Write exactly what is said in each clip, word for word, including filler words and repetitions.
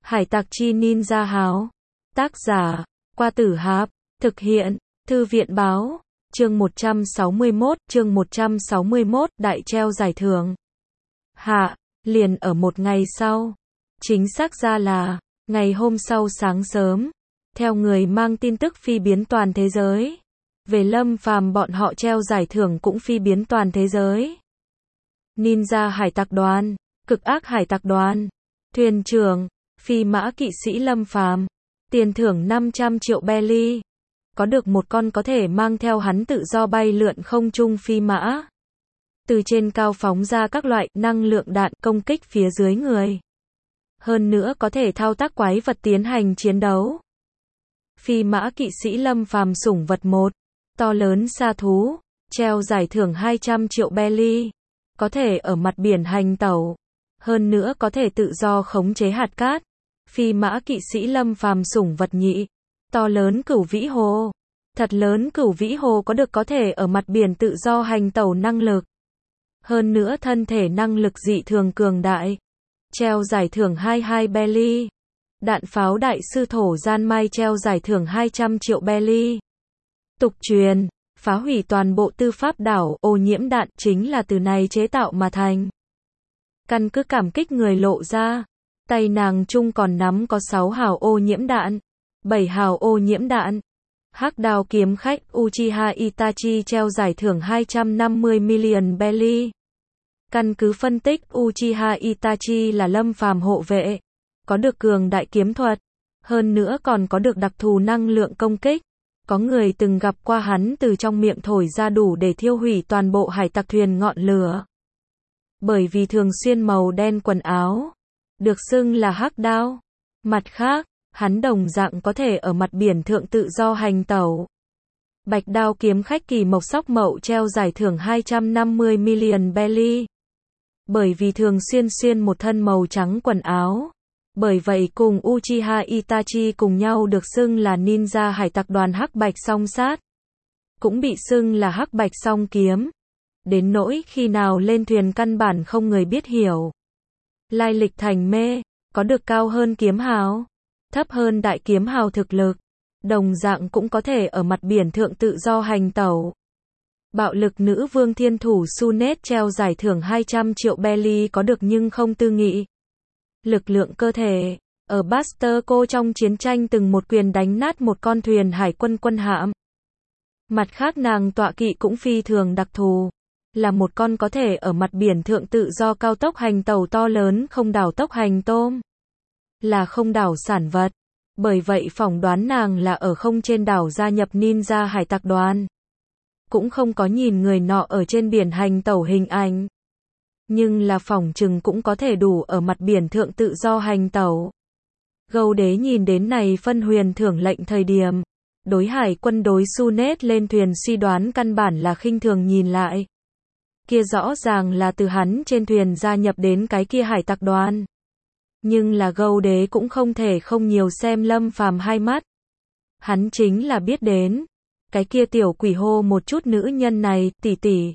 Hải tặc chi ninja háo. Tác giả, Qua Tử Hạp. Thực hiện, Thư viện báo. Chương một trăm sáu mươi mốt, chương một trăm sáu mươi mốt, đại treo giải thưởng. Hạ, liền ở một ngày sau. Chính xác ra là, ngày hôm sau sáng sớm. Theo người mang tin tức phi biến toàn thế giới. Về Lâm Phàm bọn họ treo giải thưởng cũng phi biến toàn thế giới. Ninja hải tặc đoàn, cực ác hải tặc đoàn. Thuyền trưởng, phi mã kỵ sĩ Lâm Phàm. Tiền thưởng năm trăm triệu belly. Có được một con có thể mang theo hắn tự do bay lượn không trung phi mã. Từ trên cao phóng ra các loại năng lượng đạn công kích phía dưới người. Hơn nữa có thể thao tác quái vật tiến hành chiến đấu. Phi mã kỵ sĩ Lâm Phàm sủng vật một. To lớn sa thú. Treo giải thưởng hai trăm triệu belly. Có thể ở mặt biển hành tẩu. Hơn nữa có thể tự do khống chế hạt cát. Phi mã kỵ sĩ Lâm Phàm sủng vật nhị. To lớn cửu vĩ hồ. Thật lớn cửu vĩ hồ có được có thể ở mặt biển tự do hành tẩu năng lực. Hơn nữa thân thể năng lực dị thường cường đại. Treo giải thưởng hai mươi hai belly. Đạn pháo đại sư thổ gian mai treo giải thưởng hai trăm triệu belly. Tục truyền, phá hủy toàn bộ tư pháp đảo, ô nhiễm đạn chính là từ này chế tạo mà thành. Căn cứ cảm kích người lộ ra, tay nàng chung còn nắm có sáu hào ô nhiễm đạn, bảy hào ô nhiễm đạn. Hắc đao kiếm khách Uchiha Itachi treo giải thưởng hai trăm năm mươi million belly. Căn cứ phân tích Uchiha Itachi là Lâm Phàm hộ vệ, có được cường đại kiếm thuật, hơn nữa còn có được đặc thù năng lượng công kích. Có người từng gặp qua hắn từ trong miệng thổi ra đủ để thiêu hủy toàn bộ hải tặc thuyền ngọn lửa. Bởi vì thường xuyên màu đen quần áo, được xưng là hắc đao. Mặt khác, hắn đồng dạng có thể ở mặt biển thượng tự do hành tẩu. Bạch đao kiếm khách Kỳ Mộc Sóc Mậu treo giải thưởng hai trăm năm mươi million belly. Bởi vì thường xuyên xuyên một thân màu trắng quần áo. Bởi vậy cùng Uchiha Itachi cùng nhau được xưng là ninja hải tặc đoàn hắc bạch song sát. Cũng bị xưng là hắc bạch song kiếm. Đến nỗi khi nào lên thuyền căn bản không người biết hiểu. Lai lịch thành mê, có được cao hơn kiếm hào, thấp hơn đại kiếm hào thực lực. Đồng dạng cũng có thể ở mặt biển thượng tự do hành tẩu. Bạo lực nữ vương thiên thủ Sunet treo giải thưởng hai trăm triệu belly có được nhưng không tư nghị. Lực lượng cơ thể, ở Basterco trong chiến tranh từng một quyền đánh nát một con thuyền hải quân quân hạm. Mặt khác nàng tọa kỵ cũng phi thường đặc thù, là một con có thể ở mặt biển thượng tự do cao tốc hành tàu to lớn không đảo tốc hành tôm. Là không đảo sản vật, bởi vậy phỏng đoán nàng là ở không trên đảo gia nhập ninja hải tặc đoàn. Cũng không có nhìn người nọ ở trên biển hành tẩu hình ảnh. Nhưng là phỏng chừng cũng có thể đủ ở mặt biển thượng tự do hành tẩu. Gâu đế nhìn đến này phân huyền thưởng lệnh thời điểm. Đối hải quân đối Sunet lên thuyền suy đoán căn bản là khinh thường nhìn lại. Kia rõ ràng là từ hắn trên thuyền gia nhập đến cái kia hải tặc đoàn. Nhưng là gâu đế cũng không thể không nhiều xem Lâm Phàm hai mắt. Hắn chính là biết đến. Cái kia tiểu quỷ hô một chút nữ nhân này, tỷ tỷ.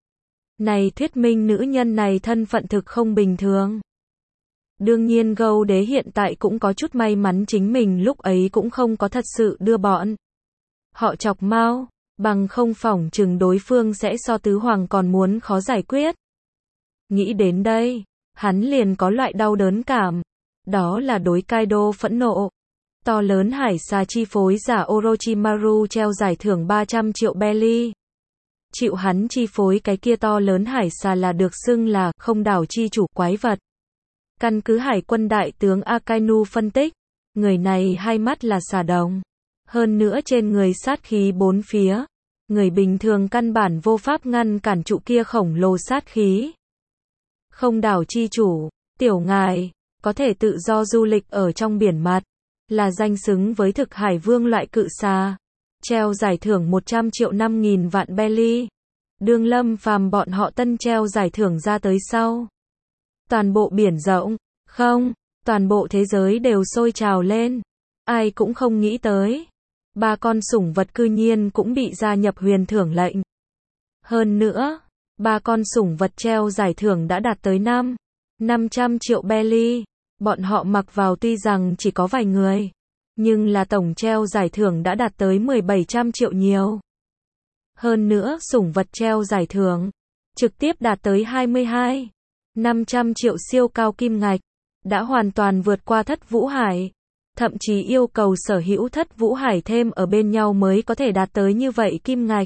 Này thuyết minh nữ nhân này thân phận thực không bình thường. Đương nhiên gâu đế hiện tại cũng có chút may mắn chính mình lúc ấy cũng không có thật sự đưa bọn họ chọc mau, bằng không phỏng chừng đối phương sẽ so tứ hoàng còn muốn khó giải quyết. Nghĩ đến đây, hắn liền có loại đau đớn cảm, đó là đối Kaido phẫn nộ. To lớn hải xà chi phối giả Orochimaru treo giải thưởng ba trăm triệu belly. Chịu hắn chi phối cái kia to lớn hải xà là được xưng là không đảo chi chủ quái vật. Căn cứ hải quân đại tướng Akainu phân tích, người này hai mắt là xà đồng. Hơn nữa trên người sát khí bốn phía. Người bình thường căn bản vô pháp ngăn cản trụ kia khổng lồ sát khí. Không đảo chi chủ, tiểu ngài, có thể tự do du lịch ở trong biển mặt. Là danh xứng với thực hải vương loại cự xà. Treo giải thưởng một trăm triệu năm nghìn vạn belly. Đương Lâm Phàm bọn họ tân treo giải thưởng ra tới sau. Toàn bộ biển rộng, không, toàn bộ thế giới đều sôi trào lên. Ai cũng không nghĩ tới. Ba con sủng vật cư nhiên cũng bị gia nhập huyền thưởng lệnh. Hơn nữa, ba con sủng vật treo giải thưởng đã đạt tới năm, năm trăm triệu belly. Bọn họ mặc vào tuy rằng chỉ có vài người, nhưng là tổng treo giải thưởng đã đạt tới mười bảy trăm triệu nhiều. Hơn nữa, sủng vật treo giải thưởng trực tiếp đạt tới hai mươi hai nghìn năm trăm triệu siêu cao kim ngạch, đã hoàn toàn vượt qua Thất Vũ Hải. Thậm chí yêu cầu sở hữu Thất Vũ Hải thêm ở bên nhau mới có thể đạt tới như vậy kim ngạch.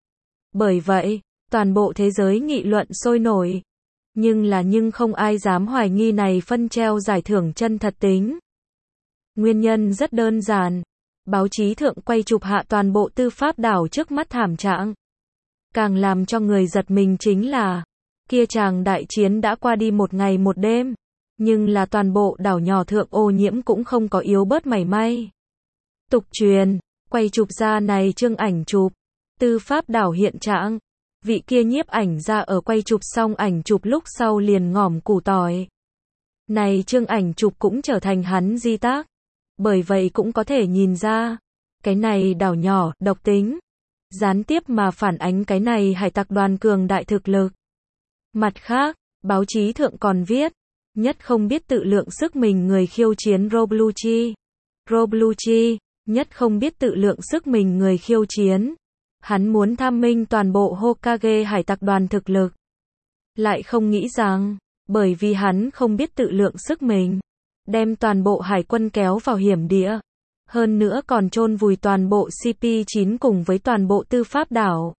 Bởi vậy, toàn bộ thế giới nghị luận sôi nổi. Nhưng là nhưng không ai dám hoài nghi này phân treo giải thưởng chân thật tính. Nguyên nhân rất đơn giản. Báo chí thượng quay chụp hạ toàn bộ tư pháp đảo trước mắt thảm trạng. Càng làm cho người giật mình chính là, kia chàng đại chiến đã qua đi một ngày một đêm, nhưng là toàn bộ đảo nhỏ thượng ô nhiễm cũng không có yếu bớt mảy may. Tục truyền, quay chụp ra này chương ảnh chụp, tư pháp đảo hiện trạng. Vị kia nhiếp ảnh ra ở quay chụp xong ảnh chụp lúc sau liền ngỏm củ tỏi. Này chương ảnh chụp cũng trở thành hắn di tác. Bởi vậy cũng có thể nhìn ra, cái này đảo nhỏ, độc tính, gián tiếp mà phản ánh cái này hải tặc đoàn cường đại thực lực. Mặt khác, báo chí thượng còn viết, nhất không biết tự lượng sức mình người khiêu chiến Robluchi. Robluchi, nhất không biết tự lượng sức mình người khiêu chiến. Hắn muốn tham minh toàn bộ Hokage hải tặc đoàn thực lực. Lại không nghĩ rằng, bởi vì hắn không biết tự lượng sức mình, đem toàn bộ hải quân kéo vào hiểm địa. Hơn nữa còn chôn vùi toàn bộ C P chín cùng với toàn bộ tư pháp đảo.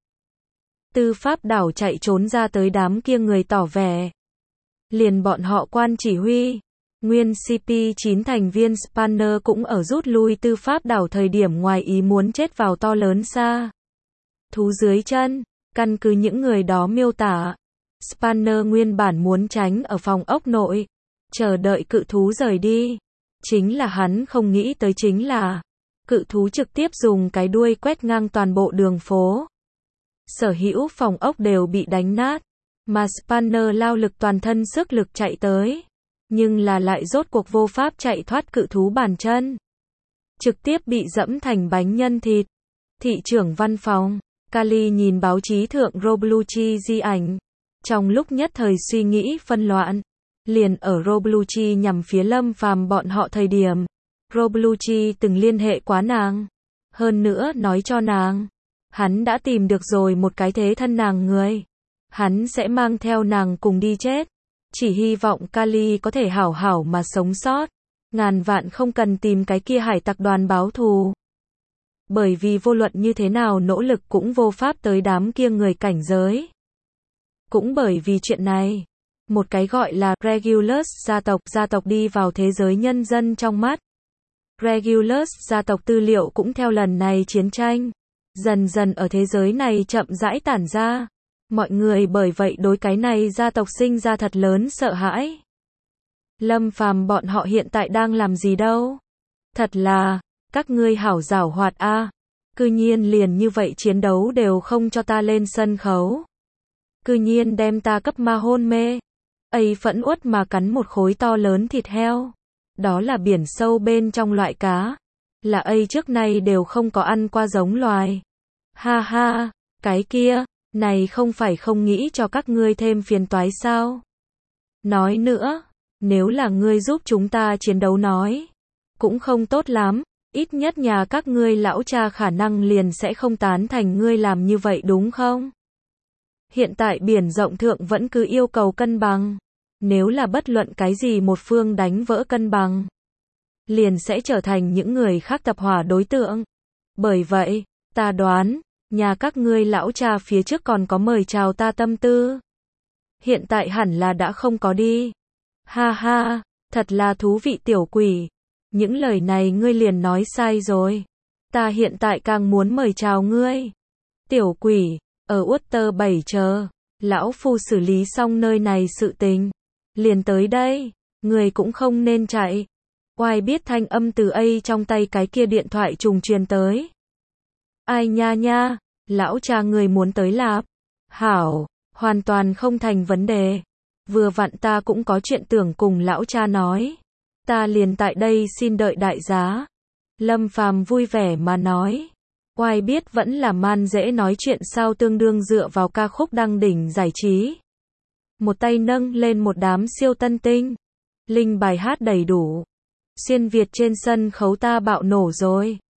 Tư pháp đảo chạy trốn ra tới đám kia người tỏ vẻ. Liền bọn họ quan chỉ huy, nguyên C P chín thành viên Spanner cũng ở rút lui tư pháp đảo thời điểm ngoài ý muốn chết vào to lớn xa. Thú dưới chân, căn cứ những người đó miêu tả, Spanner nguyên bản muốn tránh ở phòng ốc nội, chờ đợi cự thú rời đi. Chính là hắn không nghĩ tới chính là, cự thú trực tiếp dùng cái đuôi quét ngang toàn bộ đường phố. Sở hữu phòng ốc đều bị đánh nát, mà Spanner lao lực toàn thân sức lực chạy tới, nhưng là lại rốt cuộc vô pháp chạy thoát cự thú bàn chân. Trực tiếp bị dẫm thành bánh nhân thịt. Thị trưởng văn phòng, Kali nhìn báo chí thượng Robluchi di ảnh, trong lúc nhất thời suy nghĩ phân loạn. Liền ở Robluchi nhằm phía Lâm Phàm bọn họ thời điểm, Robluchi từng liên hệ quá nàng, hơn nữa nói cho nàng, hắn đã tìm được rồi một cái thế thân nàng người, hắn sẽ mang theo nàng cùng đi chết, chỉ hy vọng Kali có thể hảo hảo mà sống sót, ngàn vạn không cần tìm cái kia hải tặc đoàn báo thù. Bởi vì vô luận như thế nào nỗ lực cũng vô pháp tới đám kia người cảnh giới. Cũng bởi vì chuyện này, một cái gọi là Regulus gia tộc, gia tộc đi vào thế giới nhân dân trong mắt. Regulus gia tộc tư liệu cũng theo lần này chiến tranh, dần dần ở thế giới này chậm rãi tản ra. Mọi người bởi vậy đối cái này gia tộc sinh ra thật lớn sợ hãi. Lâm Phàm bọn họ hiện tại đang làm gì đâu? Thật là, các ngươi hảo giảo hoạt a, à. Cư nhiên liền như vậy chiến đấu đều không cho ta lên sân khấu. Cư nhiên đem ta cấp ma hôn mê. Ấy phẫn uất mà cắn một khối to lớn thịt heo. Đó là biển sâu bên trong loại cá. Là ấy trước nay đều không có ăn qua giống loài. Ha ha, cái kia, này không phải không nghĩ cho các ngươi thêm phiền toái sao? Nói nữa, nếu là ngươi giúp chúng ta chiến đấu nói, cũng không tốt lắm, ít nhất nhà các ngươi lão cha khả năng liền sẽ không tán thành ngươi làm như vậy đúng không? Hiện tại biển rộng thượng vẫn cứ yêu cầu cân bằng. Nếu là bất luận cái gì một phương đánh vỡ cân bằng, liền sẽ trở thành những người khác tập hỏa đối tượng. Bởi vậy, ta đoán, nhà các ngươi lão cha phía trước còn có mời chào ta tâm tư. Hiện tại hẳn là đã không có đi. Ha ha, thật là thú vị tiểu quỷ. Những lời này ngươi liền nói sai rồi. Ta hiện tại càng muốn mời chào ngươi. Tiểu quỷ, ở Utter bảy chờ, lão phu xử lý xong nơi này sự tình. Liền tới đây, người cũng không nên chạy. Oai biết thanh âm từ A trong tay cái kia điện thoại trùng truyền tới. Ai nha nha, lão cha người muốn tới lạp. Hảo, hoàn toàn không thành vấn đề. Vừa vặn ta cũng có chuyện tưởng cùng lão cha nói. Ta liền tại đây xin đợi đại giá. Lâm Phàm vui vẻ mà nói. Oai biết vẫn là man dễ nói chuyện sao tương đương dựa vào ca khúc đăng đỉnh giải trí. Một tay nâng lên một đám siêu tân tinh. Linh bài hát đầy đủ. Xuyên Việt trên sân khấu ta bạo nổ rồi.